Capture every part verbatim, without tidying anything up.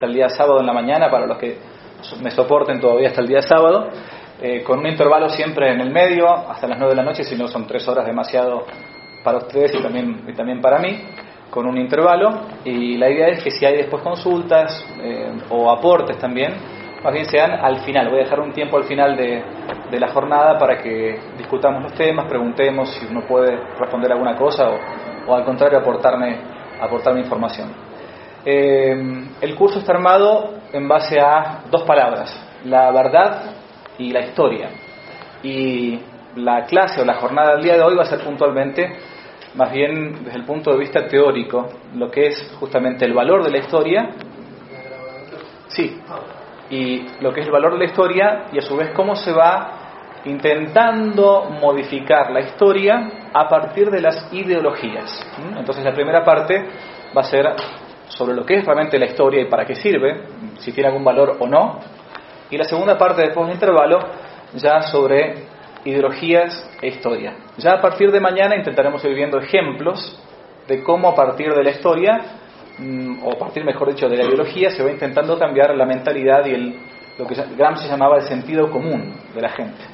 el día sábado en la mañana, para los que me soporten todavía hasta el día sábado, eh, con un intervalo siempre en el medio, hasta las nueve de la noche, si no son tres horas demasiado para ustedes y también, y también para mí, con un intervalo. Y la idea es que si hay después consultas eh, o aportes también, más bien sean al final. Voy a dejar un tiempo al final de, de la jornada para que discutamos los temas, preguntemos si uno puede responder alguna cosa o, o al contrario aportarme, aportarme información. Eh, el curso está armado en base a dos palabras: la verdad y la historia. Y la clase o la jornada del día de hoy va a ser puntualmente, más bien desde el punto de vista teórico, lo que es justamente el valor de la historia. Sí. Y lo que es el valor de la historia y a su vez cómo se va intentando modificar la historia a partir de las ideologías. Entonces la primera parte va a ser sobre lo que es realmente la historia y para qué sirve, si tiene algún valor o no. Y la segunda parte, después del intervalo, ya sobre ideologías e historia. Ya a partir de mañana intentaremos ir viendo ejemplos de cómo a partir de la historia, o a partir, mejor dicho, de la ideología, se va intentando cambiar la mentalidad y el, lo que Gramsci llamaba el sentido común de la gente.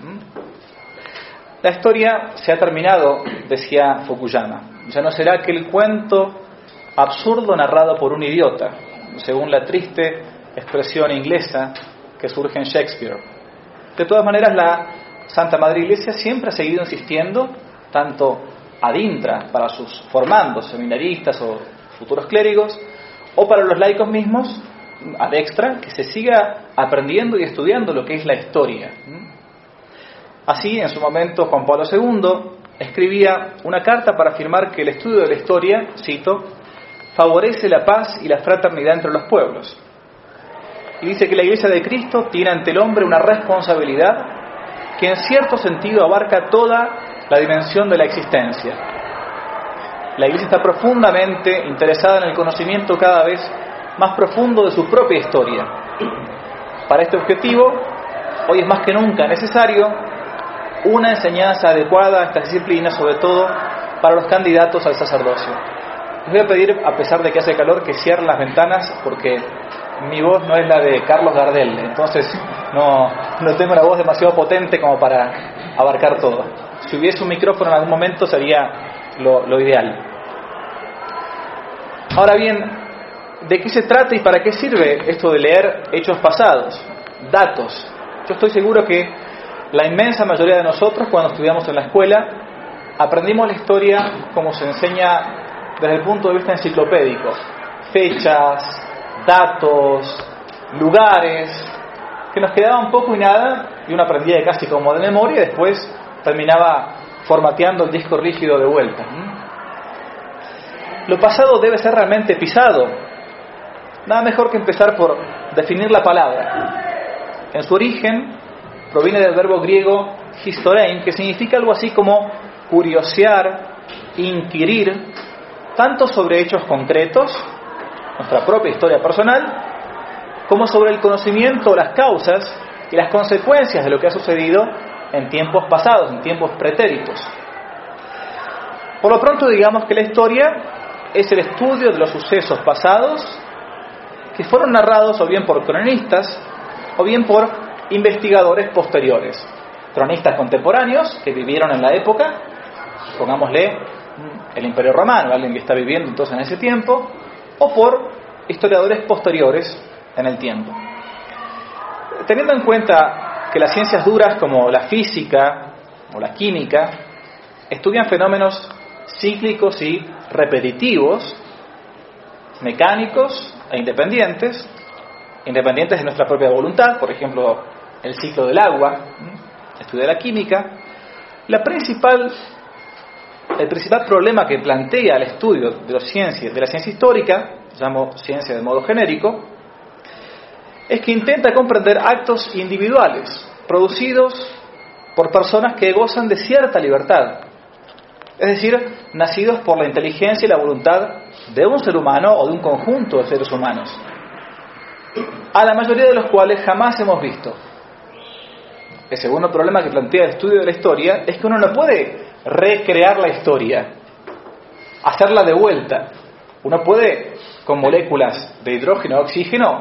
La historia se ha terminado, decía Fukuyama. Ya no será aquel cuento absurdo narrado por un idiota, según la triste expresión inglesa que surge en Shakespeare. De todas maneras, la Santa Madre Iglesia siempre ha seguido insistiendo, tanto ad intra para sus formandos, seminaristas o futuros clérigos, o para los laicos mismos, ad extra, que se siga aprendiendo y estudiando lo que es la historia. Así, en su momento, Juan Pablo segundo escribía una carta para afirmar que el estudio de la historia, cito, favorece la paz y la fraternidad entre los pueblos. Y dice que la Iglesia de Cristo tiene ante el hombre una responsabilidad que en cierto sentido abarca toda la dimensión de la existencia. La Iglesia está profundamente interesada en el conocimiento cada vez más profundo de su propia historia. Para este objetivo, hoy es más que nunca necesario una enseñanza adecuada a esta disciplina, sobre todo para los candidatos al sacerdocio. Les voy a pedir, a pesar de que hace calor, que cierren las ventanas, porque mi voz no es la de Carlos Gardel, entonces no, no tengo una voz demasiado potente como para abarcar todo. Si hubiese un micrófono en algún momento sería lo, lo ideal. Ahora bien, ¿de qué se trata y para qué sirve esto de leer hechos pasados, datos? Yo estoy seguro que la inmensa mayoría de nosotros, cuando estudiamos en la escuela, aprendimos la historia como se enseña desde el punto de vista enciclopédico: fechas, datos, lugares, que nos quedaban poco y nada, y uno aprendía casi como de memoria y después terminaba formateando el disco rígido de vuelta. Lo pasado debe ser realmente pisado. Nada mejor que empezar por definir la palabra. En su origen proviene del verbo griego historein, que significa algo así como curiosear, inquirir, tanto sobre hechos concretos, nuestra propia historia personal, como sobre el conocimiento, las causas y las consecuencias de lo que ha sucedido en tiempos pasados, en tiempos pretéritos. Por lo pronto, digamos que la historia es el estudio de los sucesos pasados que fueron narrados o bien por cronistas o bien por investigadores posteriores. Cronistas contemporáneos que vivieron en la época, pongámosle el Imperio Romano, alguien que está viviendo entonces en ese tiempo, o por historiadores posteriores en el tiempo. Teniendo en cuenta que las ciencias duras como la física o la química estudian fenómenos cíclicos y repetitivos, mecánicos e independientes, independientes de nuestra propia voluntad, por ejemplo, el ciclo del agua, estudia la química, la principal, el principal problema que plantea el estudio de las ciencias, de la ciencia histórica, llamo ciencia de modo genérico, es que intenta comprender actos individuales producidos por personas que gozan de cierta libertad, es decir, nacidos por la inteligencia y la voluntad de un ser humano o de un conjunto de seres humanos, a la mayoría de los cuales jamás hemos visto. El segundo problema que plantea el estudio de la historia es que uno no puede recrear la historia, hacerla de vuelta. Uno puede, con moléculas de hidrógeno o oxígeno,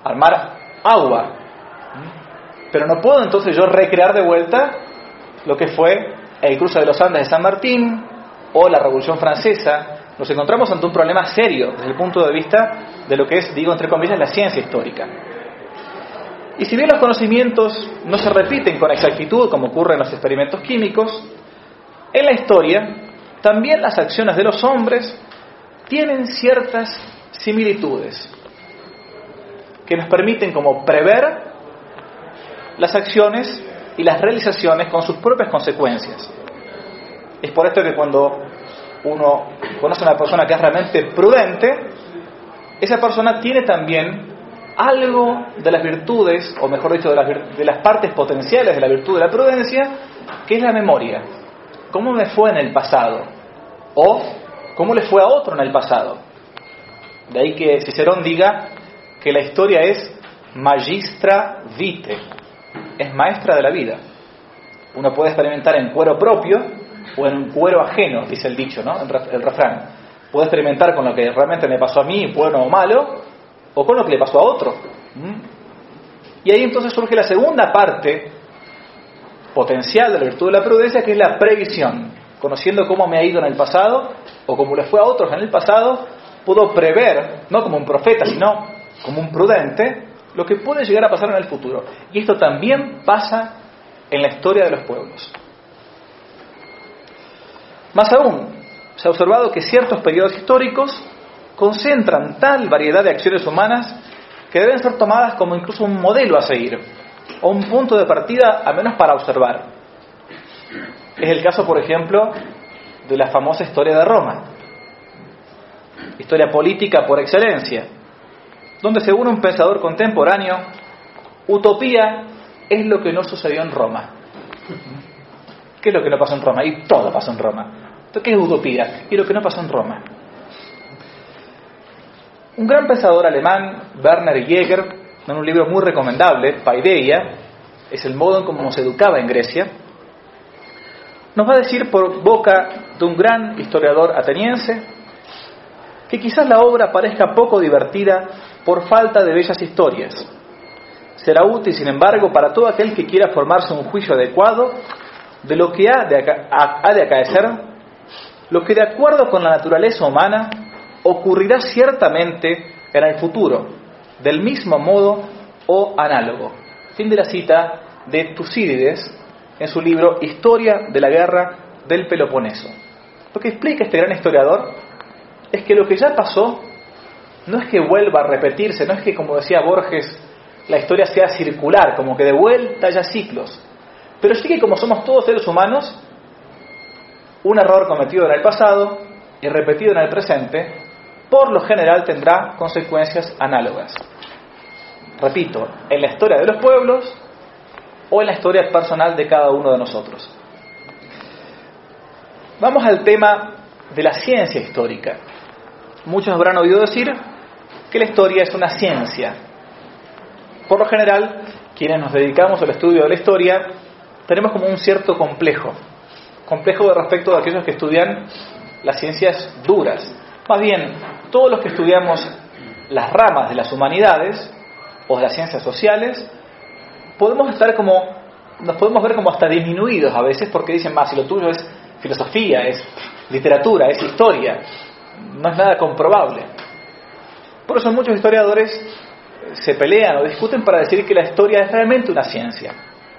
armar agua. Pero no puedo entonces yo recrear de vuelta lo que fue el cruce de los Andes de San Martín o la Revolución Francesa. Nos encontramos ante un problema serio desde el punto de vista de lo que es, digo entre comillas, la ciencia histórica. Y si bien los conocimientos no se repiten con exactitud como ocurre en los experimentos químicos, en la historia también las acciones de los hombres tienen ciertas similitudes que nos permiten como prever las acciones y las realizaciones con sus propias consecuencias. Es por esto que cuando uno conoce a una persona que es realmente prudente, esa persona tiene también algo de las virtudes, o mejor dicho, de las, de las partes potenciales de la virtud de la prudencia, que es la memoria. ¿Cómo me fue en el pasado? O ¿cómo le fue a otro en el pasado? De ahí que Cicerón diga que la historia es magistra vitae, es maestra de la vida. Uno puede experimentar en cuero propio o en cuero ajeno, dice el dicho, ¿no? El refrán. Puedo experimentar con lo que realmente me pasó a mí, bueno o malo, o con lo que le pasó a otro. ¿Mm? Y ahí entonces surge la segunda parte potencial de la virtud de la prudencia, que es la previsión. Conociendo cómo me ha ido en el pasado, o cómo le fue a otros en el pasado, puedo prever, no como un profeta, sino como un prudente, lo que puede llegar a pasar en el futuro. Y esto también pasa en la historia de los pueblos. Más aún, se ha observado que ciertos periodos históricos concentran tal variedad de acciones humanas que deben ser tomadas como incluso un modelo a seguir, o un punto de partida, al menos para observar. Es el caso, por ejemplo, de la famosa historia de Roma, historia política por excelencia, donde según un pensador contemporáneo, utopía es lo que no sucedió en Roma. ¿Qué es lo que no pasó en Roma? Y todo pasó en Roma. Entonces, ¿qué es utopía? Y lo que no pasó en Roma. Un gran pensador alemán, Werner Jäger, en un libro muy recomendable, Paideia, es el modo en cómo se educaba en Grecia, nos va a decir por boca de un gran historiador ateniense que quizás la obra parezca poco divertida por falta de bellas historias. Será útil, sin embargo, para todo aquel que quiera formarse un juicio adecuado de lo que ha de, aca- ha de acaecer, lo que de acuerdo con la naturaleza humana ocurrirá ciertamente en el futuro, del mismo modo o análogo. Fin de la cita de Tucídides en su libro Historia de la Guerra del Peloponeso. Lo que explica este gran historiador es que lo que ya pasó no es que vuelva a repetirse, no es que, como decía Borges, la historia sea circular, como que de vuelta haya ciclos, pero sí que como somos todos seres humanos, un error cometido en el pasado y repetido en el presente, por lo general tendrá consecuencias análogas. Repito, en la historia de los pueblos o en la historia personal de cada uno de nosotros. Vamos al tema de la ciencia histórica. Muchos habrán oído decir que la historia es una ciencia. Por lo general, quienes nos dedicamos al estudio de la historia, tenemos como un cierto complejo. Complejo de respecto a aquellos que estudian las ciencias duras. Más bien, todos los que estudiamos las ramas de las humanidades o de las ciencias sociales, podemos estar como, nos podemos ver como hasta disminuidos a veces porque dicen, más si lo tuyo es filosofía, es literatura, es historia, no es nada comprobable. Por eso muchos historiadores se pelean o discuten para decir que la historia es realmente una ciencia.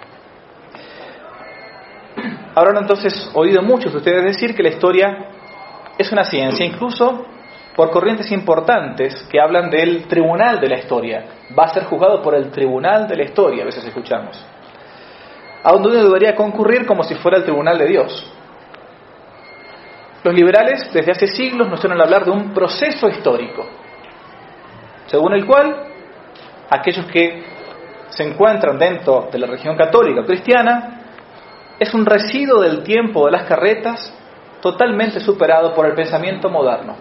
Habrán entonces oído muchos de ustedes decir que la historia es una ciencia, incluso por corrientes importantes que hablan del tribunal de la historia. Va a ser juzgado por el tribunal de la historia, a veces escuchamos. A donde uno debería concurrir como si fuera el tribunal de Dios. Los liberales desde hace siglos nos suelen hablar de un proceso histórico, según el cual aquellos que se encuentran dentro de la religión católica o cristiana es un residuo del tiempo de las carretas totalmente superado por el pensamiento moderno.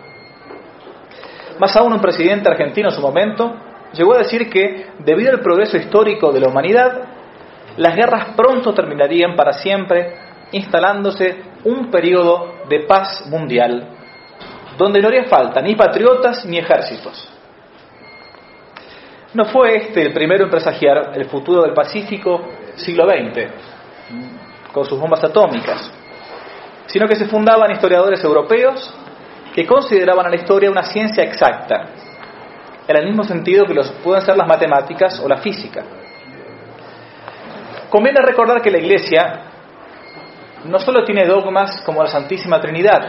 Más aún, un presidente argentino en su momento llegó a decir que debido al progreso histórico de la humanidad, las guerras pronto terminarían para siempre, instalándose un periodo de paz mundial donde no haría falta ni patriotas ni ejércitos. no fue este el primero en presagiar el futuro del Pacífico siglo veinte, con sus bombas atómicas, sino que se fundaban historiadores europeos que consideraban a la historia una ciencia exacta, en el mismo sentido que los pueden ser las matemáticas o la física. Conviene recordar que la Iglesia no solo tiene dogmas como la Santísima Trinidad,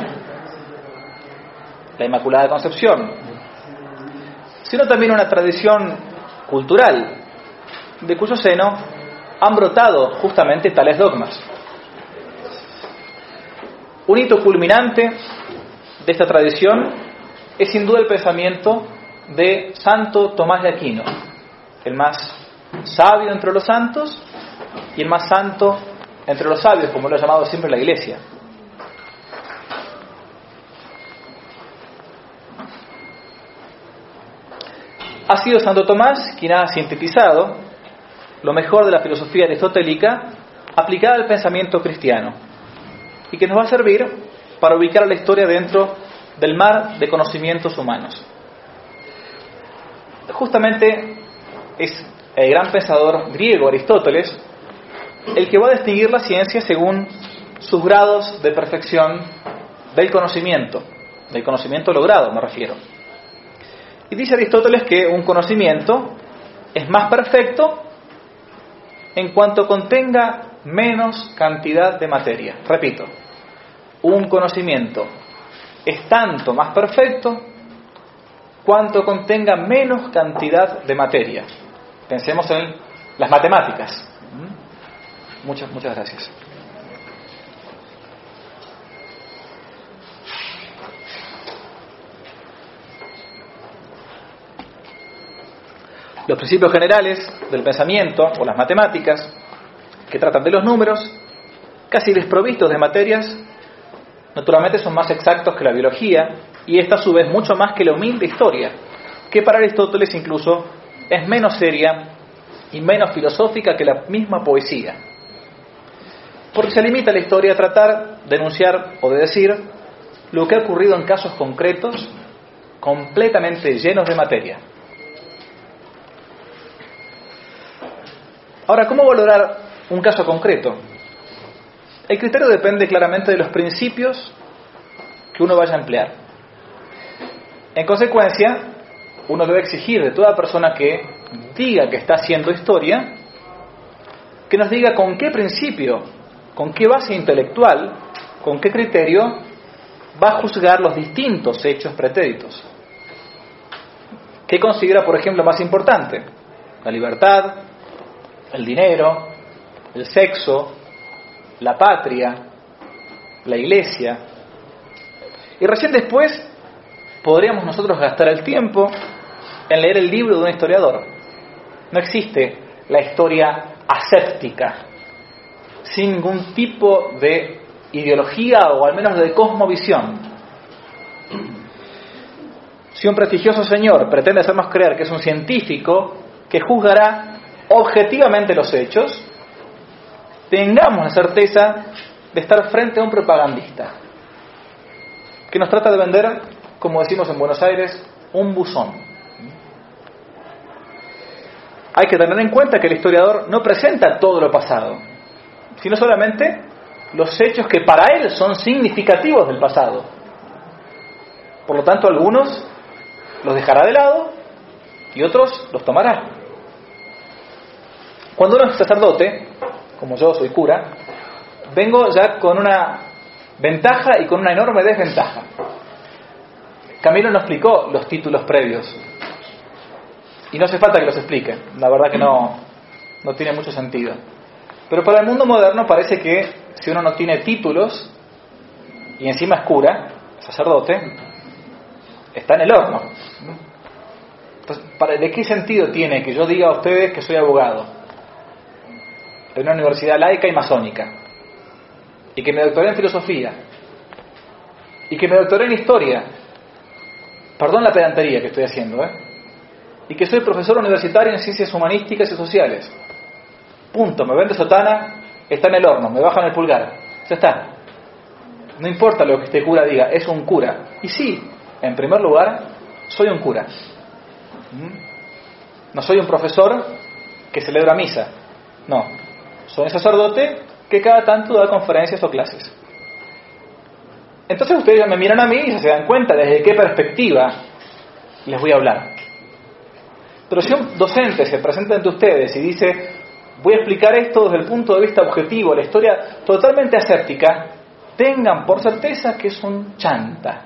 la Inmaculada Concepción, sino también una tradición cultural, de cuyo seno han brotado justamente tales dogmas. Un hito culminante de esta tradición es sin duda el pensamiento de Santo Tomás de Aquino, el más sabio entre los santos y el más santo entre los sabios, como lo ha llamado siempre la Iglesia. Ha sido Santo Tomás quien ha sintetizado lo mejor de la filosofía aristotélica aplicada al pensamiento cristiano y que nos va a servir para ubicar a la historia dentro del mar de conocimientos humanos. Justamente es el gran pensador griego Aristóteles el que va a distinguir la ciencia según sus grados de perfección del conocimiento, del conocimiento logrado me refiero. Y dice Aristóteles que un conocimiento es más perfecto en cuanto contenga menos cantidad de materia. Repito, un conocimiento es tanto más perfecto cuanto contenga menos cantidad de materia. Pensemos en las matemáticas. Muchas, muchas gracias. Los principios generales del pensamiento o las matemáticas, que tratan de los números, casi desprovistos de materias, naturalmente son más exactos que la biología, y esta a su vez mucho más que la humilde historia, que para Aristóteles incluso es menos seria y menos filosófica que la misma poesía. Porque se limita la historia a tratar de enunciar o de decir lo que ha ocurrido en casos concretos completamente llenos de materia. Ahora, ¿cómo valorar un caso concreto? El criterio depende claramente de los principios que uno vaya a emplear. En consecuencia, uno debe exigir de toda persona que diga que está haciendo historia, que nos diga con qué principio, con qué base intelectual, con qué criterio va a juzgar los distintos hechos pretéritos. ¿Qué considera, por ejemplo, más importante? La libertad, el dinero, el sexo, la patria, la iglesia. Y recién después podríamos nosotros gastar el tiempo en leer el libro de un historiador. No existe la historia aséptica, sin ningún tipo de ideología o al menos de cosmovisión. Si un prestigioso señor pretende hacernos creer que es un científico que juzgará objetivamente los hechos, tengamos la certeza de estar frente a un propagandista que nos trata de vender, como decimos en Buenos Aires, un buzón. Hay que tener en cuenta que el historiador no presenta todo lo pasado, sino solamente los hechos que para él son significativos del pasado. Por lo tanto, algunos los dejará de lado y otros los tomará. Cuando uno es sacerdote, como yo soy cura, vengo ya con una ventaja y con una enorme desventaja. Camilo nos explicó los títulos previos y no hace falta que los explique, la verdad que no, no tiene mucho sentido. Pero para el mundo moderno parece que si uno no tiene títulos y encima es cura, sacerdote, está en el horno. Entonces, ¿de qué sentido tiene que yo diga a ustedes que soy abogado en una universidad laica y masónica, y que me doctoré en filosofía, y que me doctoré en historia, perdón la pedantería que estoy haciendo, ¿eh? y que soy profesor universitario en ciencias humanísticas y sociales? Punto, me ven de sotana, está en el horno, me bajan el pulgar, ya está. No importa lo que este cura diga, es un cura. Y sí, en primer lugar, soy un cura. ¿Mm? No soy un profesor que celebra misa. No. Soy un sacerdote que cada tanto da conferencias o clases. Entonces ustedes me miran a mí y se dan cuenta desde qué perspectiva les voy a hablar. Pero si un docente se presenta ante ustedes y dice, voy a explicar esto desde el punto de vista objetivo, la historia totalmente aséptica, tengan por certeza que es un chanta.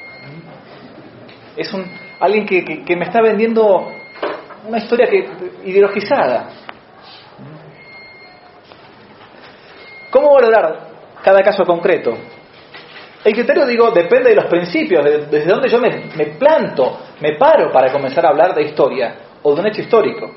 Es un alguien que, que, que me está vendiendo una historia que, ideologizada. ¿Cómo valorar cada caso concreto? El criterio, digo, depende de los principios, de, desde donde yo me, me planto, me paro para comenzar a hablar de historia o de un hecho histórico.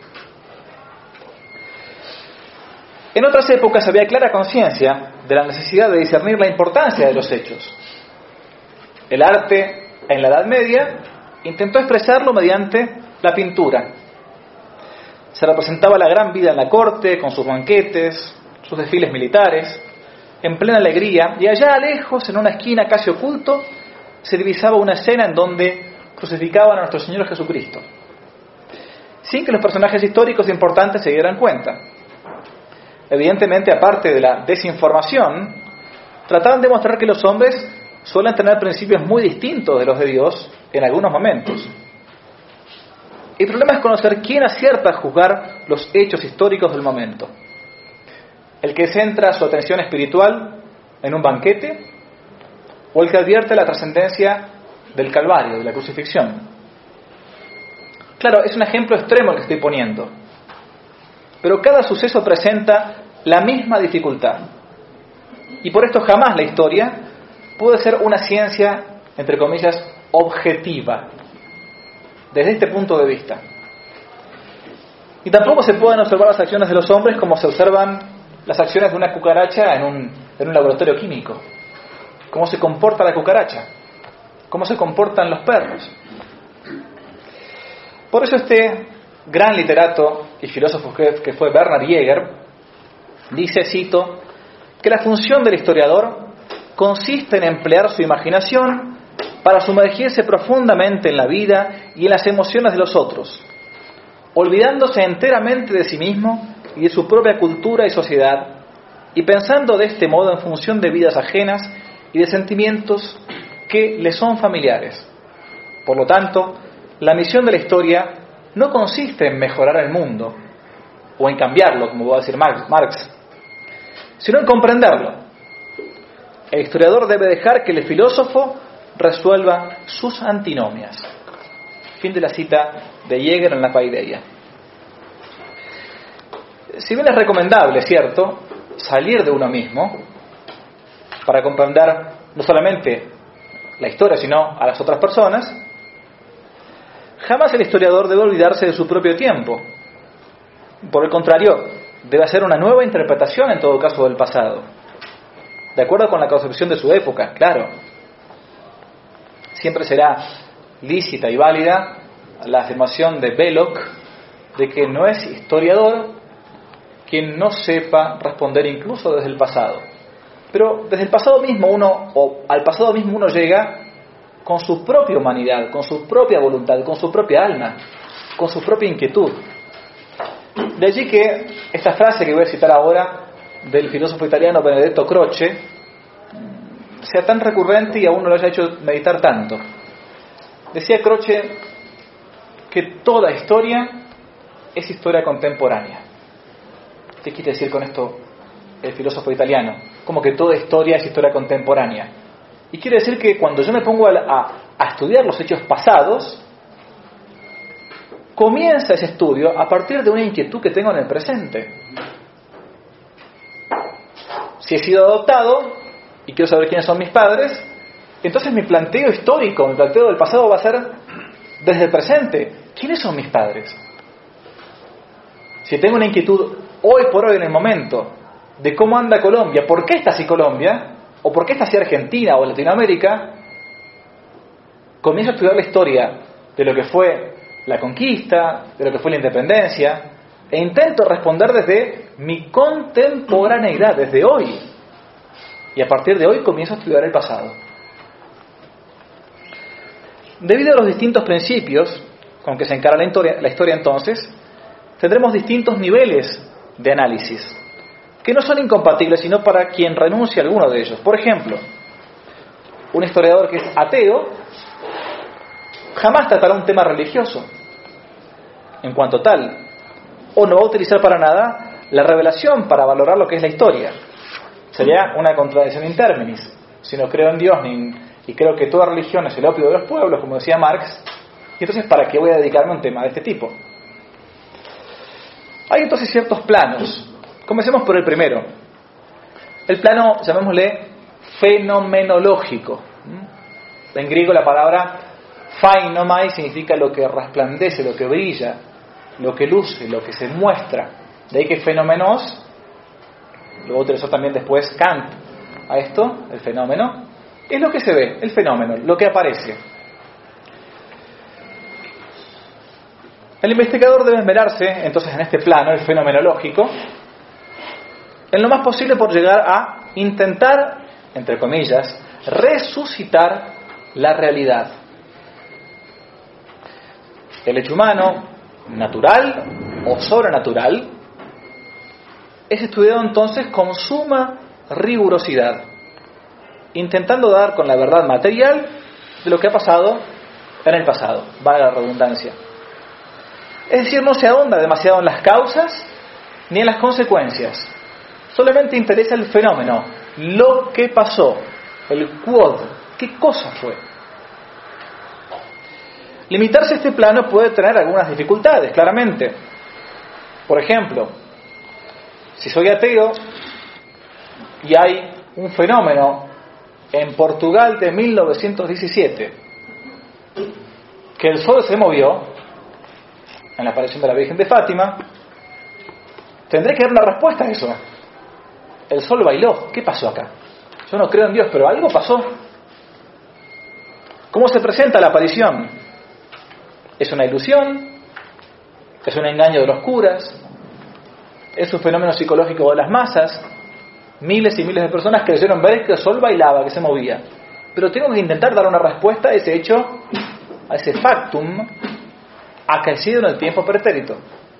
En otras épocas había clara conciencia de la necesidad de discernir la importancia de los hechos. El arte, en la Edad Media, intentó expresarlo mediante la pintura. Se representaba la gran vida en la corte, con sus banquetes, sus desfiles militares, en plena alegría, y allá lejos, en una esquina casi oculto, se divisaba una escena en donde crucificaban a nuestro Señor Jesucristo, sin que los personajes históricos importantes se dieran cuenta. Evidentemente, aparte de la desinformación, trataban de mostrar que los hombres suelen tener principios muy distintos de los de Dios en algunos momentos. El problema es conocer quién acierta a juzgar los hechos históricos del momento. ¿El que centra su atención espiritual en un banquete? ¿O el que advierte la trascendencia del Calvario, de la crucifixión? Claro, es un ejemplo extremo el que estoy poniendo. Pero cada suceso presenta la misma dificultad. Y por esto jamás la historia puede ser una ciencia, entre comillas, objetiva, desde este punto de vista. Y tampoco se pueden observar las acciones de los hombres como se observan las acciones de una cucaracha en un, en un laboratorio químico. Cómo se comporta la cucaracha, cómo se comportan los perros. Por eso este gran literato y filósofo que, que fue Bernhard Jäger dice, cito, que la función del historiador consiste en emplear su imaginación para sumergirse profundamente en la vida y en las emociones de los otros, olvidándose enteramente de sí mismo y de su propia cultura y sociedad, y pensando de este modo en función de vidas ajenas y de sentimientos que le son familiares. Por lo tanto, la misión de la historia no consiste en mejorar el mundo, o en cambiarlo, como va a decir Marx, sino en comprenderlo. El historiador debe dejar que el filósofo resuelva sus antinomias. Fin de la cita de Jäger en la Paideia. Si bien es recomendable, ¿cierto?, salir de uno mismo para comprender no solamente la historia, sino a las otras personas, jamás el historiador debe olvidarse de su propio tiempo. Por el contrario, debe hacer una nueva interpretación, en todo caso, del pasado, de acuerdo con la concepción de su época, claro. Siempre será lícita y válida la afirmación de Belloc de que no es historiador quien no sepa responder incluso desde el pasado. Pero desde el pasado mismo uno, o al pasado mismo uno llega con su propia humanidad, con su propia voluntad, con su propia alma, con su propia inquietud. De allí que esta frase que voy a citar ahora del filósofo italiano Benedetto Croce sea tan recurrente y a uno lo haya hecho meditar tanto. Decía Croce que toda historia es historia contemporánea. ¿Qué quiere decir con esto el filósofo italiano? Como que toda historia es historia contemporánea. Y quiere decir que cuando yo me pongo a, a, a estudiar los hechos pasados, comienza ese estudio a partir de una inquietud que tengo en el presente. Si he sido adoptado y quiero saber quiénes son mis padres, entonces mi planteo histórico, mi planteo del pasado va a ser desde el presente. ¿Quiénes son mis padres? Si tengo una inquietud hoy por hoy en el momento de cómo anda Colombia, por qué está así Colombia, o por qué está así Argentina o Latinoamérica, comienzo a estudiar la historia de lo que fue la conquista, de lo que fue la independencia, e intento responder desde mi contemporaneidad, desde hoy. Y a partir de hoy comienzo a estudiar el pasado. Debido a los distintos principios con que se encara la historia, la historia entonces, tendremos distintos niveles de análisis, que no son incompatibles, sino para quien renuncia a alguno de ellos. Por ejemplo, un historiador que es ateo jamás tratará un tema religioso en cuanto tal, o no va a utilizar para nada la revelación para valorar lo que es la historia. Sería una contradicción in terminis. Si no creo en Dios ni, y creo que toda religión es el opio de los pueblos, como decía Marx, y entonces ¿para qué voy a dedicarme a un tema de este tipo? Hay entonces ciertos planos. Comencemos por el primero. El plano, llamémosle, fenomenológico. En griego la palabra phainomai significa lo que resplandece, lo que brilla, lo que luce, lo que se muestra. De ahí que fenómenos, luego utilizó también después Kant a esto, el fenómeno, es lo que se ve, el fenómeno, lo que aparece. El investigador debe esmerarse, entonces, en este plano, el fenomenológico, en lo más posible por llegar a intentar, entre comillas, resucitar la realidad. El hecho humano, natural o sobrenatural, es estudiado entonces con suma rigurosidad, intentando dar con la verdad material de lo que ha pasado en el pasado, valga la redundancia. Es decir, no se ahonda demasiado en las causas ni en las consecuencias, solamente interesa el fenómeno, lo que pasó, el quod, qué cosa fue. Limitarse a este plano puede tener algunas dificultades, claramente. Por ejemplo, si soy ateo y hay un fenómeno en Portugal de mil novecientos diecisiete, que el sol se movió en la aparición de la Virgen de Fátima, tendré que dar una respuesta a eso. El sol bailó, ¿qué pasó acá? Yo no creo en Dios, pero algo pasó. ¿Cómo se presenta la aparición? ¿Es una ilusión? ¿Es un engaño de los curas? ¿Es un fenómeno psicológico de las masas? Miles y miles de personas creyeron ver que el sol bailaba, que se movía. Pero tengo que intentar dar una respuesta a ese hecho, a ese factum acaecido en el tiempo pretérito.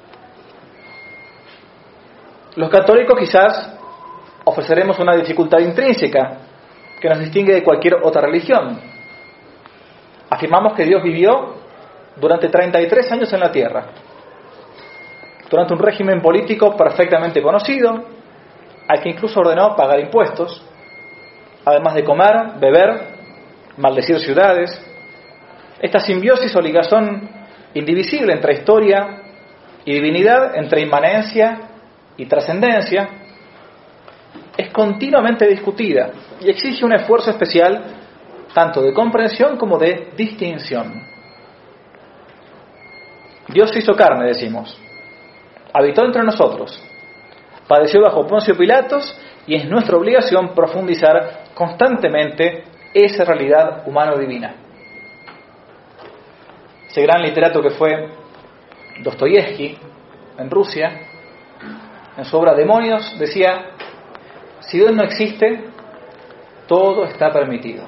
Los católicos quizás ofreceremos una dificultad intrínseca que nos distingue de cualquier otra religión. Afirmamos que Dios vivió durante treinta y tres años en la tierra, durante un régimen político perfectamente conocido, al que incluso ordenó pagar impuestos, además de comer, beber, maldecir ciudades. Esta simbiosis o ligazón indivisible entre historia y divinidad, entre inmanencia y trascendencia, es continuamente discutida y exige un esfuerzo especial tanto de comprensión como de distinción. Dios se hizo carne, decimos, habitó entre nosotros, padeció bajo Poncio Pilatos y es nuestra obligación profundizar constantemente esa realidad humano-divina. Ese gran literato que fue Dostoyevsky en Rusia, en su obra Demonios, decía: si Dios no existe, todo está permitido.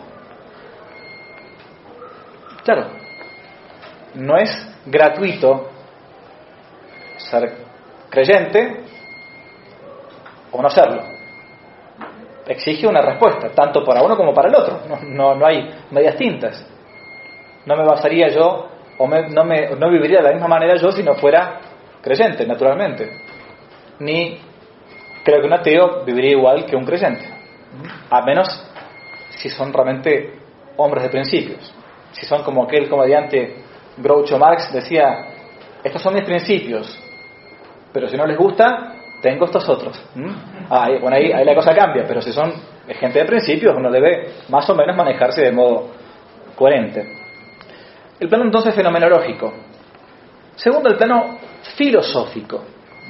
Claro, no es gratuito ser creyente o no serlo. Exige una respuesta, tanto para uno como para el otro. No, no, no hay medias tintas. No me basaría yo, o me, no, me, no viviría de la misma manera yo si no fuera creyente, naturalmente. Ni creo que un ateo viviría igual que un creyente. A menos si son realmente hombres de principios. Si son como aquel comediante Groucho Marx decía: estos son mis principios, pero si no les gusta, tengo estos otros. ¿Mm? Ah, bueno, ahí, ahí la cosa cambia, pero si son gente de principios, uno debe más o menos manejarse de modo coherente. El plano entonces fenomenológico. Segundo, el plano filosófico.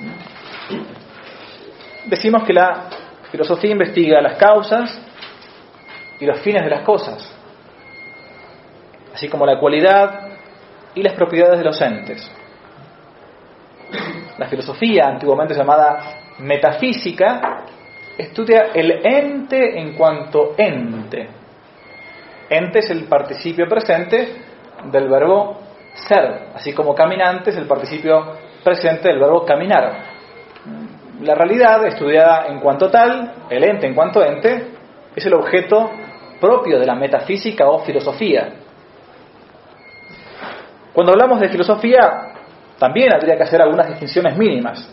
Decimos que la filosofía investiga las causas y los fines de las cosas, así como la cualidad y las propiedades de los entes. La filosofía, antiguamente llamada metafísica, estudia el ente en cuanto ente. Ente es el participio presente del verbo ser, así como caminante es el participio presente del verbo caminar. La realidad, estudiada en cuanto tal, el ente en cuanto ente, es el objeto propio de la metafísica o filosofía. Cuando hablamos de filosofía, también habría que hacer algunas distinciones mínimas.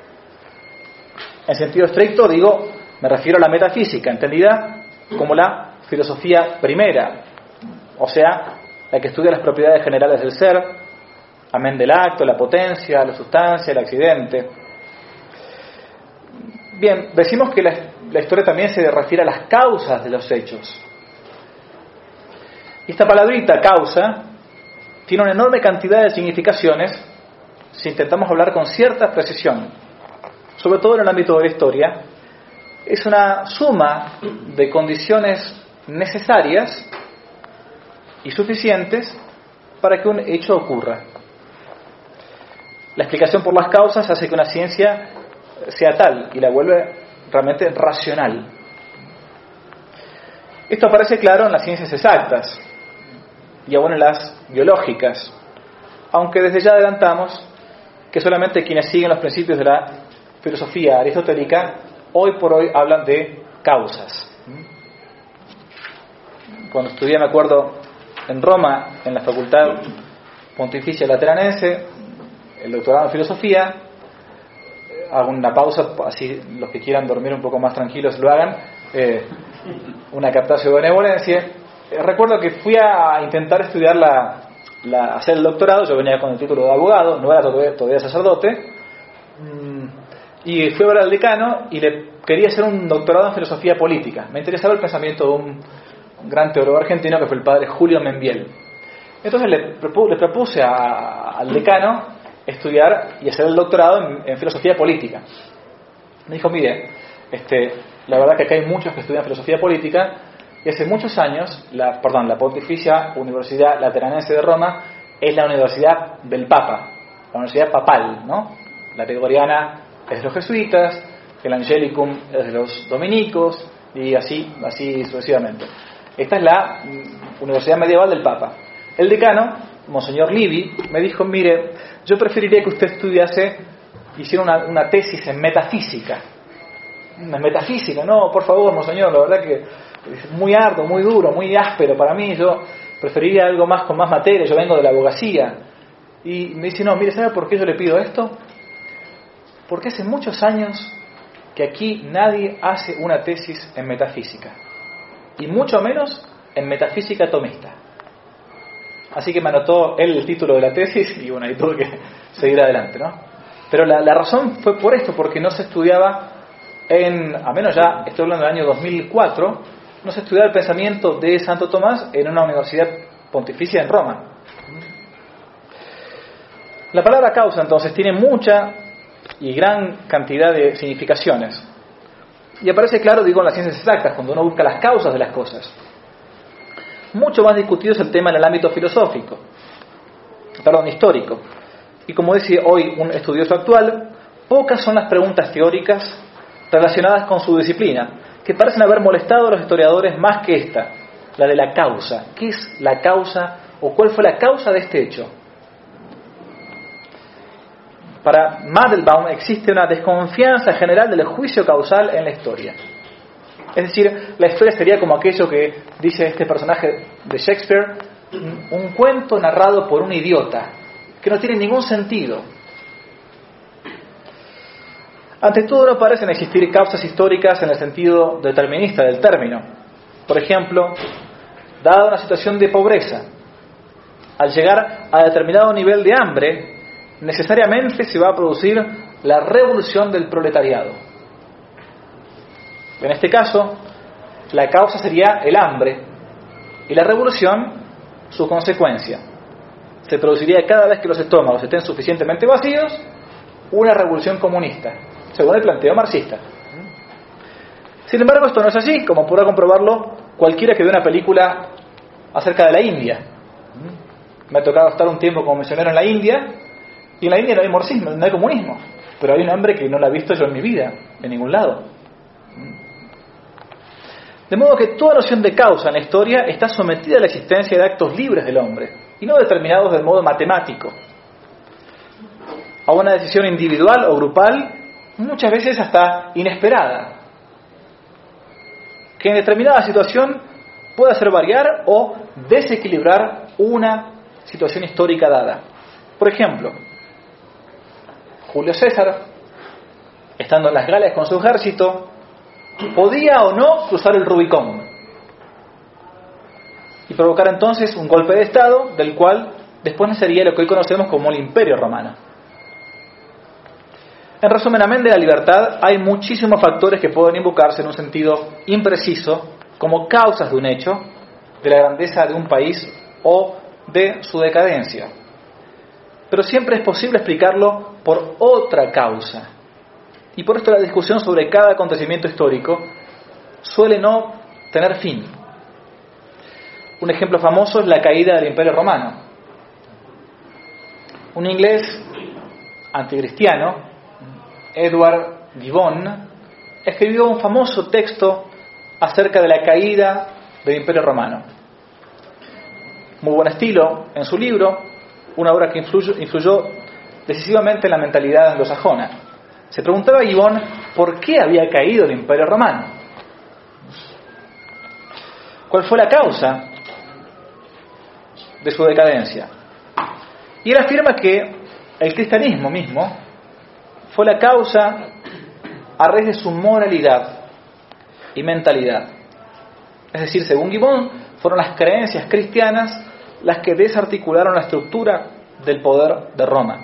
En sentido estricto, digo, me refiero a la metafísica, entendida como la filosofía primera, o sea, la que estudia las propiedades generales del ser, amén del acto, la potencia, la sustancia, el accidente. Bien, decimos que la, la historia también se refiere a las causas de los hechos. Y esta palabrita, causa, tiene una enorme cantidad de significaciones si intentamos hablar con cierta precisión, sobre todo en el ámbito de la historia. Es una suma de condiciones necesarias y suficientes para que un hecho ocurra. La explicación por las causas hace que una ciencia sea tal y la vuelve realmente racional. Esto aparece claro en las ciencias exactas y aún en las biológicas, aunque desde ya adelantamos que solamente quienes siguen los principios de la filosofía aristotélica hoy por hoy hablan de causas. Cuando estudié, me acuerdo, en Roma, en la Facultad Pontificia Lateranense, el doctorado en filosofía, hago una pausa, así los que quieran dormir un poco más tranquilos lo hagan, eh, una captación de benevolencia. Eh, recuerdo que fui a intentar estudiar la, la, hacer el doctorado, yo venía con el título de abogado, no era todavía, todavía sacerdote, mmm, y fui a ver al decano y le quería hacer un doctorado en filosofía política. Me interesaba el pensamiento de un gran teólogo argentino que fue el padre Julio Membiel. Entonces le, propu, le propuse a, al decano estudiar y hacer el doctorado en, en filosofía política. Me dijo, mire, este, la verdad que acá hay muchos que estudian filosofía política y hace muchos años, la, perdón, la Pontificia Universidad Lateranense de Roma es la universidad del Papa, la universidad papal, ¿no? La gregoriana es de los jesuitas, el Angelicum es de los dominicos y así, así sucesivamente. Esta es la Universidad Medieval del Papa. El decano, Monseñor Livi, me dijo, mire, yo preferiría que usted estudiase, hiciera una, una tesis en metafísica. En metafísica, no, por favor, Monseñor, la verdad que es muy arduo, muy duro, muy áspero para mí, yo preferiría algo más con más materia, yo vengo de la abogacía. Y me dice, no, mire, ¿sabe por qué yo le pido esto? Porque hace muchos años que aquí nadie hace una tesis en metafísica. Y mucho menos en metafísica tomista. Así que me anotó él el título de la tesis y bueno, ahí tuve que seguir adelante, ¿no? Pero la, la razón fue por esto, porque no se estudiaba en, a menos ya, estoy hablando del año dos mil cuatro, no se estudiaba el pensamiento de Santo Tomás en una universidad pontificia en Roma. La palabra causa, entonces, tiene mucha y gran cantidad de significaciones. Y aparece claro, digo, en las ciencias exactas, cuando uno busca las causas de las cosas. Mucho más discutido es el tema en el ámbito filosófico, perdón, histórico. Y como dice hoy un estudioso actual, pocas son las preguntas teóricas relacionadas con su disciplina, que parecen haber molestado a los historiadores más que esta, la de la causa. ¿Qué es la causa o cuál fue la causa de este hecho? Para Mandelbaum existe una desconfianza general del juicio causal en la historia. Es decir, la historia sería como aquello que dice este personaje de Shakespeare, un cuento narrado por un idiota, que no tiene ningún sentido. Ante todo, no parecen existir causas históricas en el sentido determinista del término. Por ejemplo, dada una situación de pobreza, al llegar a determinado nivel de hambre, necesariamente se va a producir la revolución del proletariado. En este caso, la causa sería el hambre y la revolución su consecuencia. Se produciría cada vez que los estómagos estén suficientemente vacíos una revolución comunista, según el planteo marxista. Sin embargo, esto no es así, como podrá comprobarlo cualquiera que vea una película acerca de la India. Me ha tocado estar un tiempo como misionero en la India, y en la India no hay marxismo, no hay comunismo, pero hay un hambre que no la he visto yo en mi vida, en ningún lado. De modo que toda noción de causa en la historia está sometida a la existencia de actos libres del hombre, y no determinados de modo matemático, a una decisión individual o grupal, muchas veces hasta inesperada, que en determinada situación puede hacer variar o desequilibrar una situación histórica dada. Por ejemplo, Julio César, estando en las Galas con su ejército, podía o no cruzar el Rubicón y provocar entonces un golpe de Estado del cual después nacería lo que hoy conocemos como el Imperio Romano. En resumen, amén de la libertad, hay muchísimos factores que pueden invocarse en un sentido impreciso como causas de un hecho, de la grandeza de un país o de su decadencia. Pero siempre es posible explicarlo por otra causa. Y por esto la discusión sobre cada acontecimiento histórico suele no tener fin. Un ejemplo famoso es la caída del Imperio Romano. Un inglés anticristiano, Edward Gibbon, escribió un famoso texto acerca de la caída del Imperio Romano. Muy buen estilo en su libro, una obra que influyó, influyó decisivamente en la mentalidad anglosajona. Se preguntaba Gibbon por qué había caído el Imperio Romano. ¿Cuál fue la causa de su decadencia? Y él afirma que el cristianismo mismo fue la causa a raíz de su moralidad y mentalidad. Es decir, según Gibbon, fueron las creencias cristianas las que desarticularon la estructura del poder de Roma.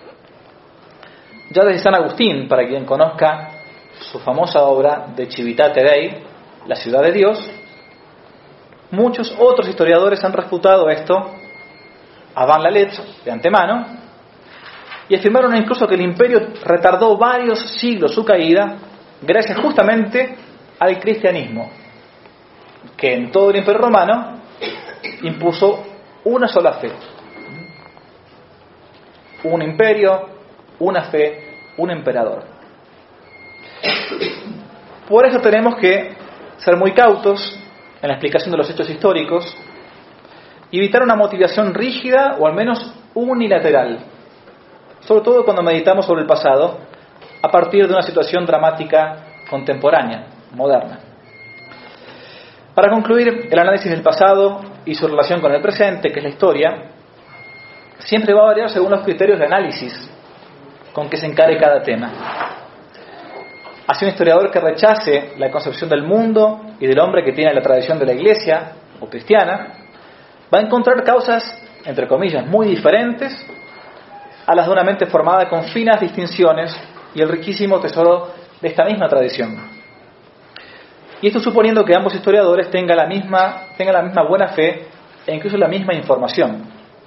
Ya desde San Agustín, para quien conozca su famosa obra de Civitate Dei, la ciudad de Dios, muchos otros historiadores han refutado esto avant la lettre, de antemano, y afirmaron incluso que el imperio retardó varios siglos su caída gracias justamente al cristianismo, que en todo el Imperio Romano impuso una sola fe. Un imperio, una fe, un emperador. Por eso tenemos que ser muy cautos en la explicación de los hechos históricos y evitar una motivación rígida o al menos unilateral, sobre todo cuando meditamos sobre el pasado a partir de una situación dramática contemporánea, moderna. Para concluir el análisis del pasado y su relación con el presente, que es la historia, siempre va a variar según los criterios de análisis con que se encare cada tema. Así un historiador que rechace la concepción del mundo y del hombre que tiene la tradición de la Iglesia o cristiana, va a encontrar causas, entre comillas, muy diferentes a las de una mente formada con finas distinciones y el riquísimo tesoro de esta misma tradición. Y esto suponiendo que ambos historiadores tengan la misma, tengan la misma buena fe e incluso la misma información.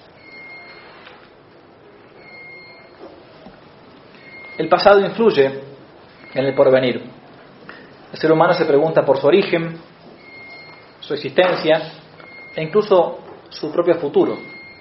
El pasado influye en el porvenir. El ser humano se pregunta por su origen, su existencia e incluso su propio futuro.